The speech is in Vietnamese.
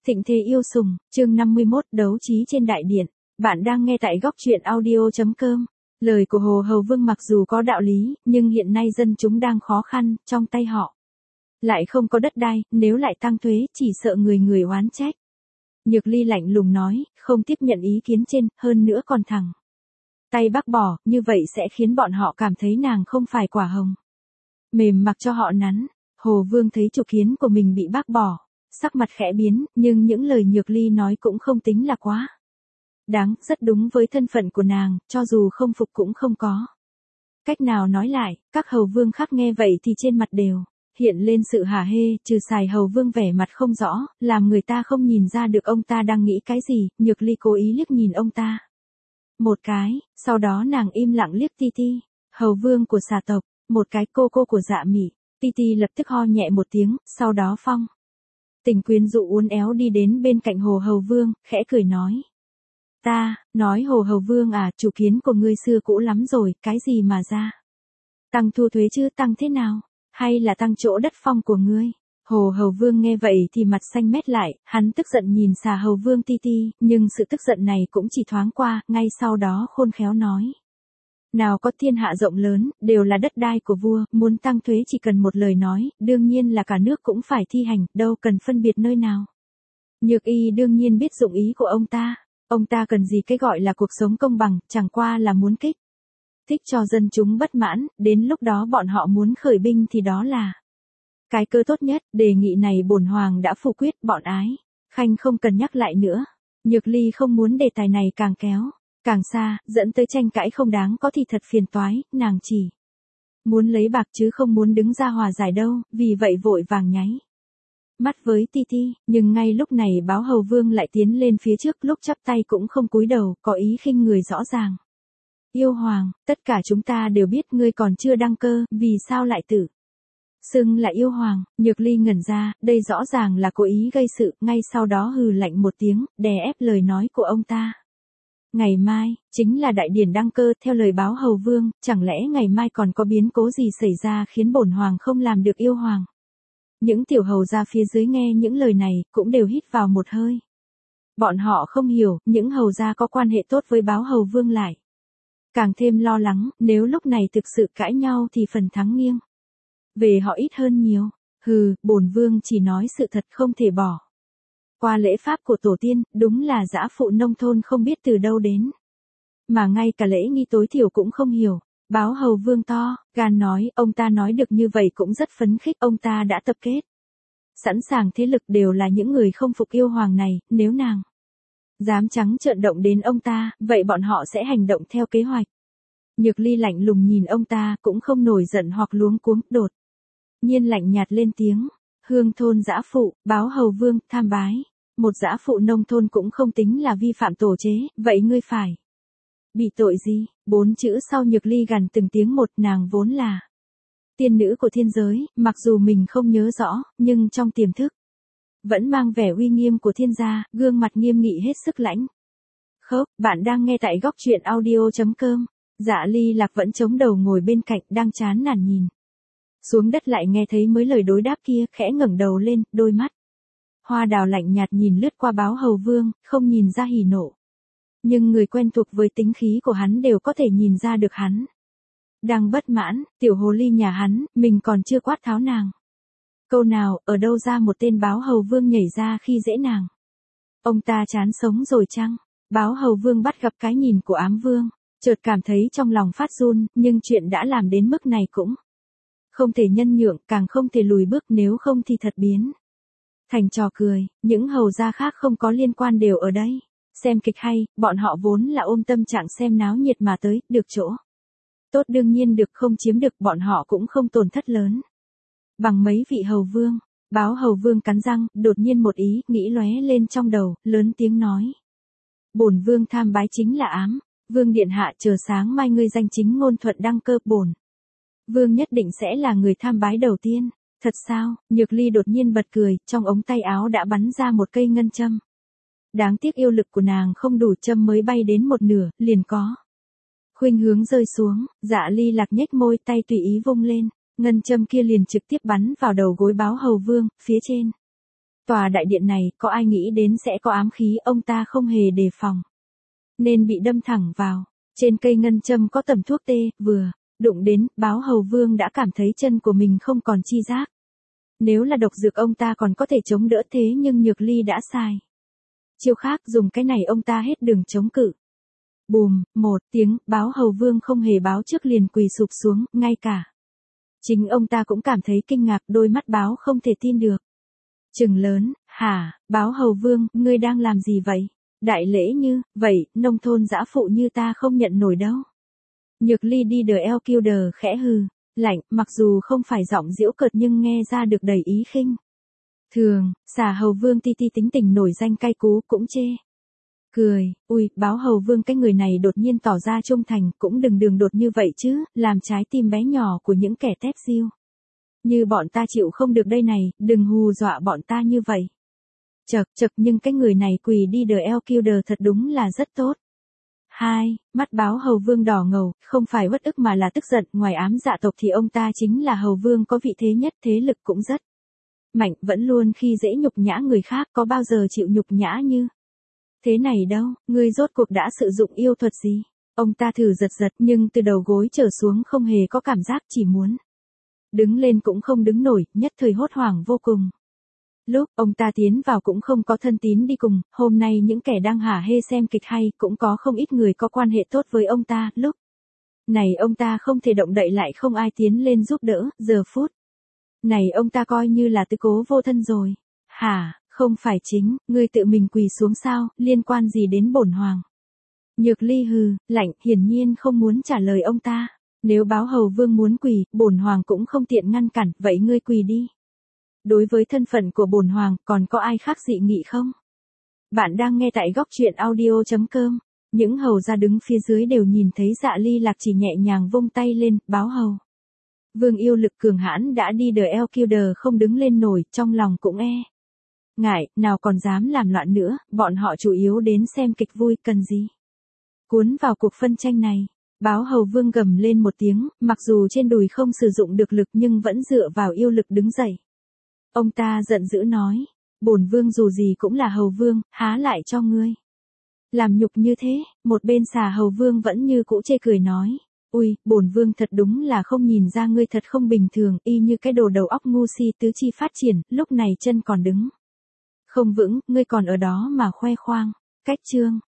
Thịnh thế yêu sùng, chương 51 đấu trí trên đại điện. Bạn đang nghe tại góc truyện audio.com. Lời của Hồ Hầu Vương mặc dù có đạo lý, nhưng hiện nay dân chúng đang khó khăn, trong tay họ lại không có đất đai, nếu lại tăng thuế, chỉ sợ người người oán trách. Nhược Ly lạnh lùng nói, không tiếp nhận ý kiến trên, hơn nữa còn thẳng tay bác bỏ, như vậy sẽ khiến bọn họ cảm thấy nàng không phải quả hồng mềm mặc cho họ nắn. Hồ Vương thấy chủ kiến của mình bị bác bỏ, sắc mặt khẽ biến, nhưng những lời Nhược Ly nói cũng không tính là quá đáng, rất đúng với thân phận của nàng, cho dù không phục cũng không có cách nào nói lại. Các hầu vương khác nghe vậy thì trên mặt đều hiện lên sự hả hê, trừ Sài Hầu Vương vẻ mặt không rõ, làm người ta không nhìn ra được ông ta đang nghĩ cái gì. Nhược Ly cố ý liếc nhìn ông ta một cái, sau đó nàng im lặng liếc Ti Ti, hầu vương của xà tộc, một cái cô của Dạ Mị. Ti Ti lập tức ho nhẹ một tiếng, sau đó phong tình quyến rũ uốn éo đi đến bên cạnh Hồ Hầu Vương, khẽ cười nói. Nói Hồ Hầu Vương à, chủ kiến của ngươi xưa cũ lắm rồi, cái gì mà ra tăng thu thuế chứ, tăng thế nào? Hay là tăng chỗ đất phong của ngươi? Hồ Hầu Vương nghe vậy thì mặt xanh mét lại, hắn tức giận nhìn Xà Hầu Vương Ti Ti, nhưng sự tức giận này cũng chỉ thoáng qua, ngay sau đó khôn khéo nói. Nào có thiên hạ rộng lớn, đều là đất đai của vua, muốn tăng thuế chỉ cần một lời nói, đương nhiên là cả nước cũng phải thi hành, đâu cần phân biệt nơi nào. Nhược Y đương nhiên biết dụng ý của ông ta cần gì cái gọi là cuộc sống công bằng, chẳng qua là muốn kích thích cho dân chúng bất mãn, đến lúc đó bọn họ muốn khởi binh thì đó là cái cơ tốt nhất. Đề nghị này bổn hoàng đã phủ quyết, bọn ái khanh không cần nhắc lại nữa. Nhược Ly không muốn đề tài này càng kéo càng xa, dẫn tới tranh cãi không đáng có thì thật phiền toái, nàng chỉ muốn lấy bạc chứ không muốn đứng ra hòa giải đâu, vì vậy vội vàng nháy mắt với Ti Ti, nhưng ngay lúc này Báo Hầu Vương lại tiến lên phía trước, lúc chắp tay cũng không cúi đầu, có ý khinh người rõ ràng. Yêu hoàng, tất cả chúng ta đều biết ngươi còn chưa đăng cơ, vì sao lại tự xưng là yêu hoàng? Nhược Ly ngẩn ra, đây rõ ràng là cố ý gây sự, ngay sau đó hừ lạnh một tiếng, đè ép lời nói của ông ta. Ngày mai, chính là đại điển đăng cơ, theo lời Báo Hầu Vương, chẳng lẽ ngày mai còn có biến cố gì xảy ra khiến bổn hoàng không làm được yêu hoàng? Những tiểu hầu ra phía dưới nghe những lời này, cũng đều hít vào một hơi. Bọn họ không hiểu, những hầu gia có quan hệ tốt với Báo Hầu Vương lại càng thêm lo lắng, nếu lúc này thực sự cãi nhau thì phần thắng nghiêng về họ ít hơn nhiều. Bổn vương chỉ nói sự thật, không thể bỏ qua lễ pháp của tổ tiên, đúng là dã phụ nông thôn không biết từ đâu đến, mà ngay cả lễ nghi tối thiểu cũng không hiểu. Báo Hầu Vương to gan nói, ông ta nói được như vậy cũng rất phấn khích, ông ta đã tập kết sẵn sàng thế lực, đều là những người không phục yêu hoàng này, nếu nàng dám trắng trợn động đến ông ta, vậy bọn họ sẽ hành động theo kế hoạch. Nhược Ly lạnh lùng nhìn ông ta, cũng không nổi giận hoặc luống cuống, đột nhiên lạnh nhạt lên tiếng. Hương thôn dã phụ, Báo Hầu Vương, tham bái. Một dã phụ nông thôn cũng không tính là vi phạm tổ chế, vậy ngươi phải bị tội gì? 4 chữ sau Nhược Ly gằn từng tiếng một, nàng vốn là tiên nữ của thiên giới, mặc dù mình không nhớ rõ, nhưng trong tiềm thức vẫn mang vẻ uy nghiêm của thiên gia, gương mặt nghiêm nghị hết sức lãnh khốc. Bạn đang nghe tại góc truyện audio.com. Dạ Ly Lạc vẫn chống đầu ngồi bên cạnh, đang chán nản nhìn xuống đất, lại nghe thấy mấy lời đối đáp kia, khẽ ngẩng đầu lên, đôi mắt hoa đào lạnh nhạt nhìn lướt qua Báo Hầu Vương, không nhìn ra hỉ nộ, nhưng người quen thuộc với tính khí của hắn đều có thể nhìn ra được hắn đang bất mãn. Tiểu hồ ly nhà hắn, mình còn chưa quát tháo nàng câu nào, ở đâu ra một tên Báo Hầu Vương nhảy ra khi dễ nàng? Ông ta chán sống rồi chăng? Báo Hầu Vương bắt gặp cái nhìn của Ám Vương, chợt cảm thấy trong lòng phát run, nhưng chuyện đã làm đến mức này cũng không thể nhân nhượng, càng không thể lùi bước, nếu không thì thật biến thành trò cười. Những hầu gia khác không có liên quan đều ở đây xem kịch hay, bọn họ vốn là ôm tâm trạng xem náo nhiệt mà tới, được chỗ tốt đương nhiên được, không chiếm được bọn họ cũng không tổn thất lớn bằng mấy vị hầu vương. Báo Hầu Vương cắn răng, đột nhiên một ý nghĩ lóe lên trong đầu, lớn tiếng nói. Bổn vương tham bái chính là Ám Vương điện hạ, chờ sáng mai ngươi danh chính ngôn thuận đăng cơ, bổn vương nhất định sẽ là người tham bái đầu tiên. Thật sao? Nhược Ly đột nhiên bật cười, trong ống tay áo đã bắn ra một cây ngân châm. Đáng tiếc yêu lực của nàng không đủ, châm mới bay đến một nửa, liền có khuynh hướng rơi xuống. Dạ Ly Lạc nhếch môi, tay tùy ý vung lên, ngân châm kia liền trực tiếp bắn vào đầu gối Báo Hầu Vương, phía trên Tòa đại điện này, có ai nghĩ đến sẽ có ám khí, ông ta không hề đề phòng. Nên bị đâm thẳng vào. Trên cây ngân châm có tầm thuốc tê, vừa đụng đến, Báo Hầu Vương đã cảm thấy chân của mình không còn chi giác. Nếu là độc dược ông ta còn có thể chống đỡ thế nhưng Nhược Ly đã sai. Chiêu khác dùng cái này ông ta hết đường chống cự. Bùm, một tiếng, Báo Hầu Vương không hề báo trước liền quỳ sụp xuống, ngay cả chính ông ta cũng cảm thấy kinh ngạc, đôi mắt Báo không thể tin được. Trừng lớn, hả, Báo Hầu Vương, ngươi đang làm gì vậy? Đại lễ như, vậy, nông thôn dã phụ như ta không nhận nổi đâu. Nhược Ly đi đờ eo kiêu đờ khẽ hừ, lạnh, mặc dù không phải giọng giễu cợt nhưng nghe ra được đầy ý khinh. Thường, Xà Hầu Vương ti ti tính tình nổi danh cay cú cũng chê. Cười, ui, Báo Hầu Vương cái người này đột nhiên tỏ ra trung thành, cũng đừng đường đột như vậy chứ, làm trái tim bé nhỏ của những kẻ tép diêu. Như bọn ta chịu không được đây này, đừng hù dọa bọn ta như vậy. Chật nhưng cái người này quỳ đi đờ eo kiêu đờ thật đúng là rất tốt. Mắt Báo Hầu Vương đỏ ngầu, không phải uất ức mà là tức giận, ngoài ám dạ tộc thì ông ta chính là Hầu Vương có vị thế nhất, thế lực cũng rất mạnh, vẫn luôn khi dễ nhục nhã người khác, có bao giờ chịu nhục nhã như thế này đâu, ngươi rốt cuộc đã sử dụng yêu thuật gì? Ông ta thử giật nhưng từ đầu gối trở xuống không hề có cảm giác, chỉ muốn đứng lên cũng không đứng nổi, nhất thời hốt hoảng vô cùng. Lúc ông ta tiến vào cũng không có thân tín đi cùng, hôm nay những kẻ đang hả hê xem kịch hay cũng có không ít người có quan hệ tốt với ông ta, lúc này ông ta không thể động đậy lại, không ai tiến lên giúp đỡ, giờ phút này ông ta coi như là tứ cố vô thân rồi. Hả, không phải chính, ngươi tự mình quỳ xuống sao, liên quan gì đến bổn hoàng? Nhược Ly hừ, lạnh, hiển nhiên không muốn trả lời ông ta. Nếu Báo Hầu Vương muốn quỳ, bổn hoàng cũng không tiện ngăn cản, vậy ngươi quỳ đi. Đối với thân phận của bổn hoàng, còn có ai khác dị nghị không? Bạn đang nghe tại góc truyện audio.com. Những hầu gia đứng phía dưới đều nhìn thấy Dạ Ly Lạc chỉ nhẹ nhàng vung tay lên, Báo Hầu Vương yêu lực cường hãn đã đi đờ eo kiêu đờ không đứng lên nổi, trong lòng cũng ngại, nào còn dám làm loạn nữa, bọn họ chủ yếu đến xem kịch vui, cần gì cuốn vào cuộc phân tranh này. Báo Hầu Vương gầm lên một tiếng, mặc dù trên đùi không sử dụng được lực nhưng vẫn dựa vào yêu lực đứng dậy. Ông ta giận dữ nói, bổn vương dù gì cũng là Hầu Vương, há lại cho ngươi làm nhục như thế. Một bên Xà Hầu Vương vẫn như cũ chê cười nói, ui, bổn vương thật đúng là không nhìn ra ngươi thật không bình thường, y như cái đồ đầu óc ngu si, tứ chi phát triển, lúc này chân còn đứng không vững, ngươi còn ở đó mà khoe khoang. Cách chương